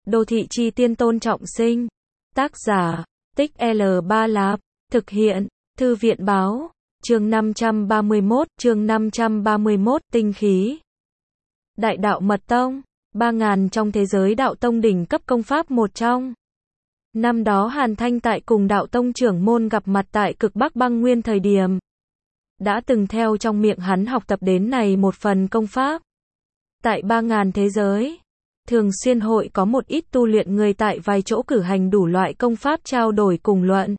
Đô thị chi tiên Tôn Trọng Sinh. Tác giả, Tích L3 Lạp. Thực hiện, Thư viện báo. Chương 531, tinh khí. Đại đạo mật tông, 3.000 trong thế giới đạo tông đỉnh cấp công pháp một trong. Năm đó Hàn Thanh tại cùng đạo tông trưởng môn gặp mặt tại cực Bắc Băng Nguyên thời điểm. Đã từng theo trong miệng hắn học tập đến này một phần công pháp. Tại 3.000 thế giới, thường xuyên hội có một ít tu luyện người tại vài chỗ cử hành đủ loại công pháp trao đổi cùng luận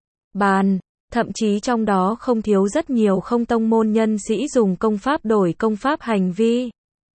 bàn, thậm chí trong đó không thiếu rất nhiều không tông môn nhân sĩ dùng công pháp đổi công pháp hành vi.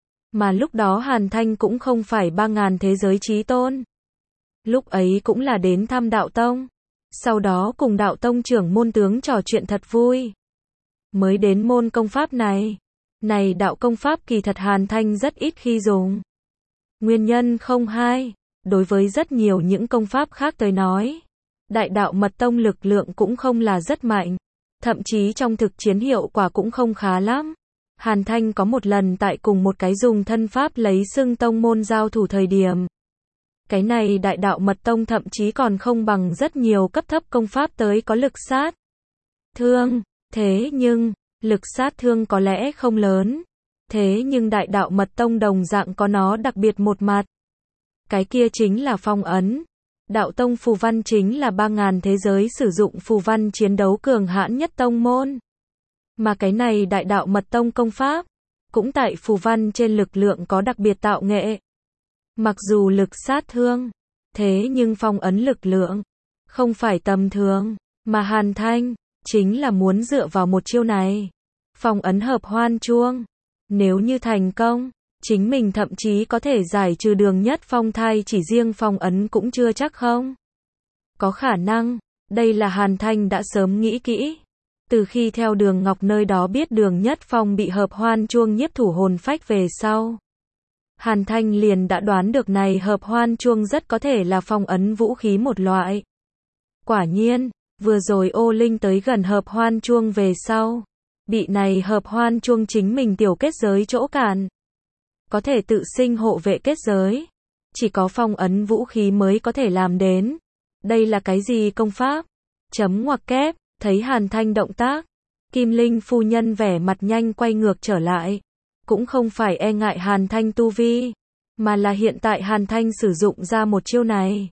Mà lúc đó Hàn Thanh cũng không phải 3.000 thế giới chí tôn. Lúc ấy cũng là đến thăm đạo tông. Sau đó cùng đạo tông trưởng môn tướng trò chuyện thật vui. Mới đến môn công pháp này. Này đạo công pháp kỳ thật Hàn Thanh rất ít khi dùng. Nguyên nhân không hai. Đối với rất nhiều những công pháp khác tới nói. Đại đạo mật tông lực lượng cũng không là rất mạnh. Thậm chí trong thực chiến hiệu quả cũng không khá lắm. Hàn Thanh có một lần tại cùng một cái dùng thân pháp lấy xưng tông môn giao thủ thời điểm. Cái này đại đạo mật tông thậm chí còn không bằng rất nhiều cấp thấp công pháp tới có lực sát thương. Thế nhưng, lực sát thương có lẽ không lớn. Thế nhưng đại đạo mật tông đồng dạng có nó đặc biệt một mặt. Cái kia chính là phong ấn. Đạo tông phù văn chính là 3.000 thế giới sử dụng phù văn chiến đấu cường hãn nhất tông môn. Mà cái này đại đạo mật tông công pháp, cũng tại phù văn trên lực lượng có đặc biệt tạo nghệ. Mặc dù lực sát thương, thế nhưng phong ấn lực lượng, không phải tầm thường, mà Hàn Thanh, chính là muốn dựa vào một chiêu này. Phong ấn hợp hoan chuông, nếu như thành công, chính mình thậm chí có thể giải trừ Đường Nhất Phong thai chỉ riêng phong ấn cũng chưa chắc không. Có khả năng, đây là Hàn Thanh đã sớm nghĩ kỹ. Từ khi theo Đường Ngọc nơi đó biết Đường Nhất Phong bị hợp hoan chuông nhiếp thủ hồn phách về sau. Hàn Thanh liền đã đoán được này hợp hoan chuông rất có thể là phong ấn vũ khí một loại. Quả nhiên, vừa rồi ô linh tới gần hợp hoan chuông về sau. Bị này hợp hoan chuông chính mình tiểu kết giới chỗ cản. Có thể tự sinh hộ vệ kết giới. Chỉ có phong ấn vũ khí mới có thể làm đến. Đây là cái gì công pháp? Chấm ngoặc kép, thấy Hàn Thanh động tác. Kim Linh phu nhân vẻ mặt nhanh quay ngược trở lại. Cũng không phải e ngại Hàn Thanh tu vi. Mà là hiện tại Hàn Thanh sử dụng ra một chiêu này.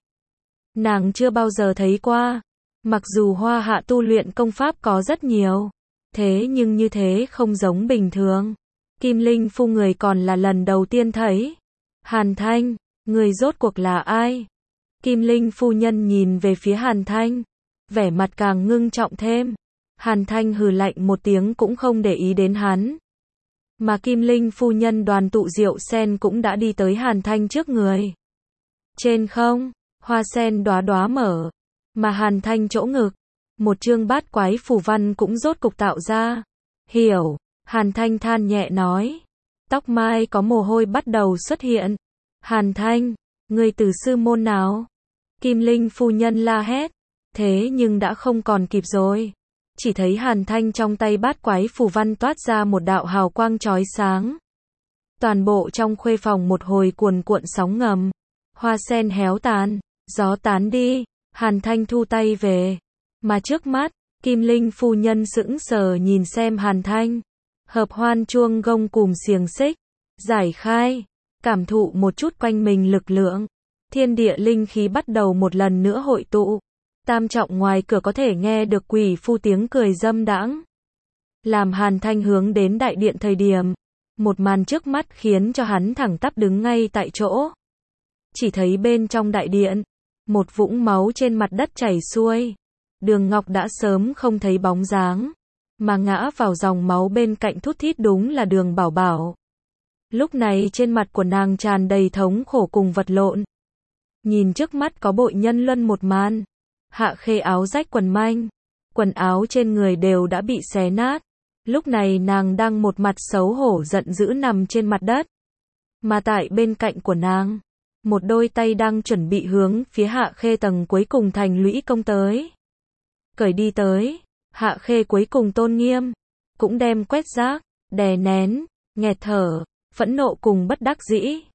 Nàng chưa bao giờ thấy qua. Mặc dù Hoa Hạ tu luyện công pháp có rất nhiều. Thế nhưng như thế không giống bình thường. Kim Linh phu người còn là lần đầu tiên thấy. Hàn Thanh, người rốt cuộc là ai? Kim Linh phu nhân nhìn về phía Hàn Thanh. Vẻ mặt càng ngưng trọng thêm. Hàn Thanh hừ lạnh một tiếng cũng không để ý đến hắn. Mà Kim Linh phu nhân đoàn tụ rượu sen cũng đã đi tới Hàn Thanh trước người. Trên không, hoa sen đóa đóa mở. Mà Hàn Thanh chỗ ngực. Một chương bát quái phù văn cũng rốt cục tạo ra. Hiểu, Hàn Thanh than nhẹ nói. Tóc mai có mồ hôi bắt đầu xuất hiện. Hàn Thanh, người từ sư môn nào? Kim Linh phu nhân la hét. Thế nhưng đã không còn kịp rồi. Chỉ thấy Hàn Thanh trong tay bát quái phù văn toát ra một đạo hào quang chói sáng. Toàn bộ trong khuê phòng một hồi cuồn cuộn sóng ngầm. Hoa sen héo tàn, gió tán đi. Hàn Thanh thu tay về. Mà trước mắt, Kim Linh phu nhân sững sờ nhìn xem Hàn Thanh. Hợp hoan chuông gông cùm xiềng xích. Giải khai. Cảm thụ một chút quanh mình lực lượng. Thiên địa linh khí bắt đầu một lần nữa hội tụ. Tam trọng ngoài cửa có thể nghe được quỷ phu tiếng cười dâm đãng. Làm Hàn Thanh hướng đến đại điện thời điểm. Một màn trước mắt khiến cho hắn thẳng tắp đứng ngay tại chỗ. Chỉ thấy bên trong đại điện. Một vũng máu trên mặt đất chảy xuôi. Đường Ngọc đã sớm không thấy bóng dáng. Mà ngã vào dòng máu bên cạnh thút thít đúng là Đường Bảo Bảo. Lúc này trên mặt của nàng tràn đầy thống khổ cùng vật lộn. Nhìn trước mắt có bội nhân luân một màn. Hạ Khê áo rách quần manh. Quần áo trên người đều đã bị xé nát. Lúc này nàng đang một mặt xấu hổ giận dữ nằm trên mặt đất. Mà tại bên cạnh của nàng. Một đôi tay đang chuẩn bị hướng phía Hạ Khê tầng cuối cùng thành lũy công tới. Cởi đi tới. Hạ Khê cuối cùng tôn nghiêm. Cũng đem quét rác, đè nén, nghẹt thở, phẫn nộ cùng bất đắc dĩ.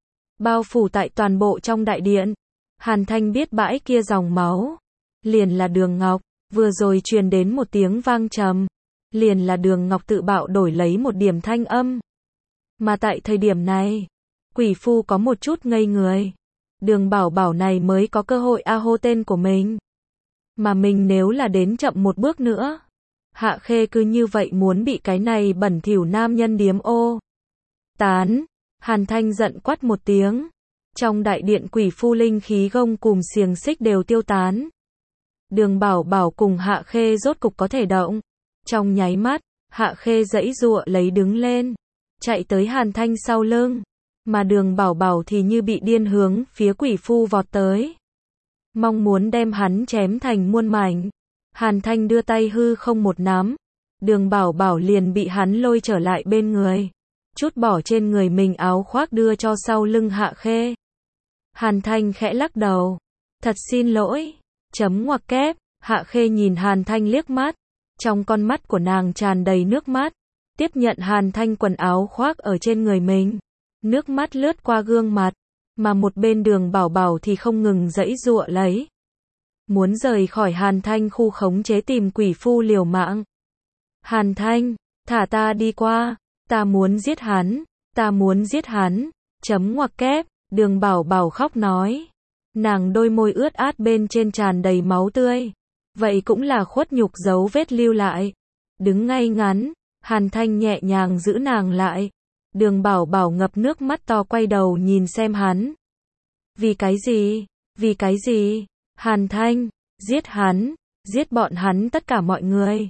bao phủ tại toàn bộ trong đại điện. Hàn Thanh biết bãi kia dòng máu, liền là Đường Ngọc, vừa rồi truyền đến một tiếng vang trầm, liền là Đường Ngọc tự bạo đổi lấy một điểm thanh âm. Mà tại thời điểm này, quỷ phu có một chút ngây người. Đường Bảo Bảo này mới có cơ hội hô tên của mình. Mà mình nếu là đến chậm một bước nữa, Hạ Khê cứ như vậy muốn bị cái này bẩn thỉu nam nhân điếm ô. Tán, Hàn Thanh giận quát một tiếng. Trong đại điện quỷ phu linh khí gông cùm xiềng xích đều tiêu tán. Đường Bảo Bảo cùng Hạ Khê rốt cục có thể động. Trong nháy mắt, Hạ Khê giãy giụa lấy đứng lên, chạy tới Hàn Thanh sau lưng. Mà Đường Bảo Bảo thì như bị điên hướng phía quỷ phu vọt tới, mong muốn đem hắn chém thành muôn mảnh. Hàn Thanh đưa tay hư không một nắm, Đường Bảo Bảo liền bị hắn lôi trở lại bên người, trút bỏ trên người mình áo khoác đưa cho sau lưng Hạ Khê. Hàn Thanh khẽ lắc đầu, thật xin lỗi, chấm ngoặc kép. Hạ Khê nhìn Hàn Thanh liếc mắt, trong con mắt của nàng tràn đầy nước mắt, tiếp nhận Hàn Thanh quần áo khoác ở trên người mình. Nước mắt lướt qua gương mặt, mà một bên Đường Bảo Bảo thì không ngừng giãy giụa lấy, muốn rời khỏi Hàn Thanh khu khống chế tìm quỷ phu liều mạng. Hàn Thanh, thả ta đi qua, ta muốn giết hắn, ta muốn giết hắn, chấm ngoặc kép. Đường Bảo Bảo khóc nói, nàng đôi môi ướt át bên trên tràn đầy máu tươi, vậy cũng là khuất nhục dấu vết lưu lại. Đứng ngay ngắn, Hàn Thanh nhẹ nhàng giữ nàng lại. Đường Bảo Bảo ngập nước mắt to quay đầu nhìn xem hắn. Vì cái gì? Vì cái gì? Hàn Thanh, giết hắn, giết bọn hắn tất cả mọi người.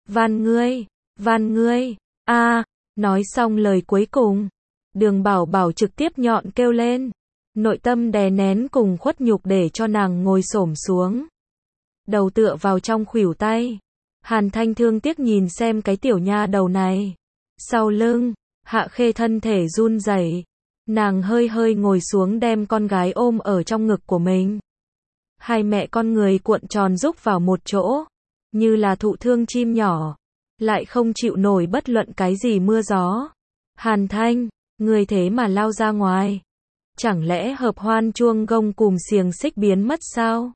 Van ngươi, nói xong lời cuối cùng. Đường Bảo Bảo trực tiếp nhọn kêu lên. Nội tâm đè nén cùng khuất nhục để cho nàng ngồi xổm xuống, đầu tựa vào trong khuỷu tay. Hàn Thanh thương tiếc nhìn xem cái tiểu nha đầu này. Sau lưng, Hạ Khê thân thể run rẩy, nàng hơi hơi ngồi xuống đem con gái ôm ở trong ngực của mình. Hai mẹ con người cuộn tròn rúc vào một chỗ, như là thụ thương chim nhỏ, lại không chịu nổi bất luận cái gì mưa gió. Hàn Thanh, người thế mà lao ra ngoài. Chẳng lẽ hợp hoan chuông gông cùm xiềng xích biến mất sao?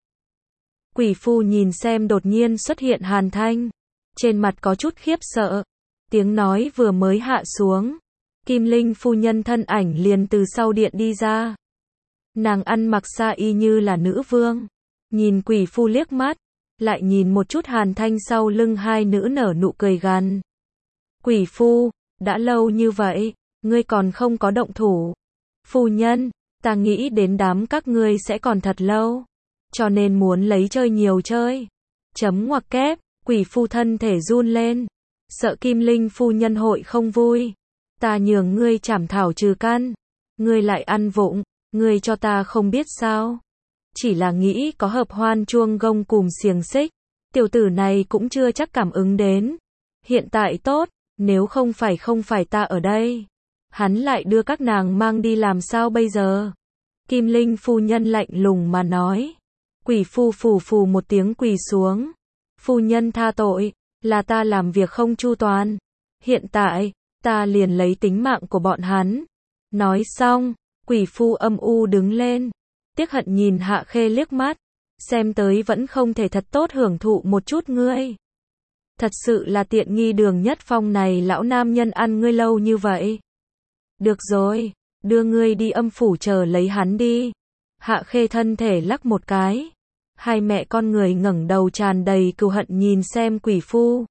Quỷ phu nhìn xem đột nhiên xuất hiện Hàn Thanh, trên mặt có chút khiếp sợ. Tiếng nói vừa mới hạ xuống, Kim Linh phu nhân thân ảnh liền từ sau điện đi ra. Nàng ăn mặc sa y như là nữ vương, nhìn quỷ phu liếc mắt, lại nhìn một chút Hàn Thanh sau lưng hai nữ nở nụ cười gằn. Quỷ phu, đã lâu như vậy, ngươi còn không có động thủ. Phu nhân, ta nghĩ đến đám các ngươi sẽ còn thật lâu, cho nên muốn lấy chơi nhiều chơi. Chấm ngoặc kép, quỷ phu thân thể run lên, sợ Kim Linh phu nhân hội không vui. Ta nhường ngươi trảm thảo trừ căn, ngươi lại ăn vụng, ngươi cho ta không biết sao. Chỉ là nghĩ có hợp hoan chuông gông cùm xiềng xích, tiểu tử này cũng chưa chắc cảm ứng đến. Hiện tại tốt, nếu không phải ta ở đây, hắn lại đưa các nàng mang đi làm sao bây giờ? Kim Linh phu nhân lạnh lùng mà nói. Quỷ phu phù phù một tiếng quỳ xuống. Phu nhân tha tội, là ta làm việc không chu toàn. Hiện tại, ta liền lấy tính mạng của bọn hắn. Nói xong, quỷ phu âm u đứng lên, tiếc hận nhìn Hạ Khê liếc mắt, xem tới vẫn không thể thật tốt hưởng thụ một chút ngươi. Thật sự là tiện nghi Đường Nhất Phong này lão nam nhân ăn ngươi lâu như vậy. Được rồi, đưa ngươi đi âm phủ chờ lấy hắn đi. Hạ Khê thân thể lắc một cái. Hai mẹ con người ngẩng đầu tràn đầy cừu hận nhìn xem quỷ phu.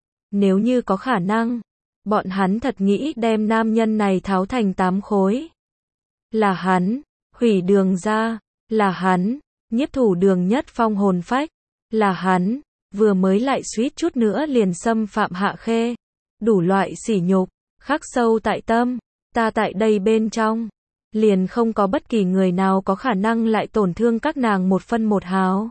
Nếu như có khả năng, bọn hắn thật nghĩ đem nam nhân này tháo thành 8 khối. Là hắn, hủy Đường ra, là hắn, nhiếp thủ Đường Nhất Phong hồn phách, là hắn, vừa mới lại suýt chút nữa liền xâm phạm Hạ Khê. Đủ loại sỉ nhục, khắc sâu tại tâm, ta tại đây bên trong, liền không có bất kỳ người nào có khả năng lại tổn thương các nàng một phân một hào.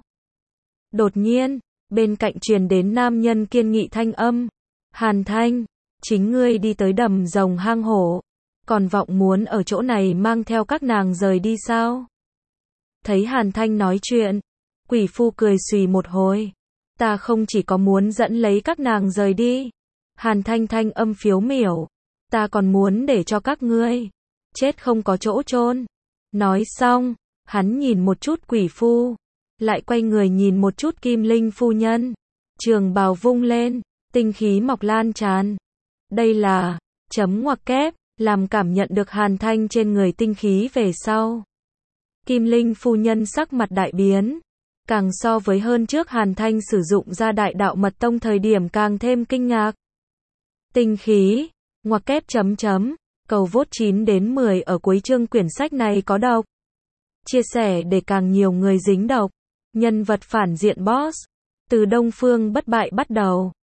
Đột nhiên, bên cạnh truyền đến nam nhân kiên nghị thanh âm. Hàn Thanh, chính ngươi đi tới đầm rồng hang hổ, còn vọng muốn ở chỗ này mang theo các nàng rời đi sao? Thấy Hàn Thanh nói chuyện, quỷ phu cười xùy một hồi. Ta không chỉ có muốn dẫn lấy các nàng rời đi. Hàn Thanh thanh âm phiếu miểu. Ta còn muốn để cho các ngươi chết không có chỗ chôn. Nói xong, hắn nhìn một chút quỷ phu, lại quay người nhìn một chút Kim Linh phu nhân. Trường bào vung lên, tinh khí mọc lan tràn. Đây là chấm ngoặc kép, làm cảm nhận được Hàn Thanh trên người tinh khí về sau. Kim Linh phu nhân sắc mặt đại biến, càng so với hơn trước Hàn Thanh sử dụng ra đại đạo mật tông thời điểm càng thêm kinh ngạc. Tinh khí, ngoặc kép chấm chấm, cầu vote 9 đến 10 ở cuối chương quyển sách này có độc. Chia sẻ để càng nhiều người dính độc. Nhân vật phản diện boss, từ Đông Phương bất bại bắt đầu.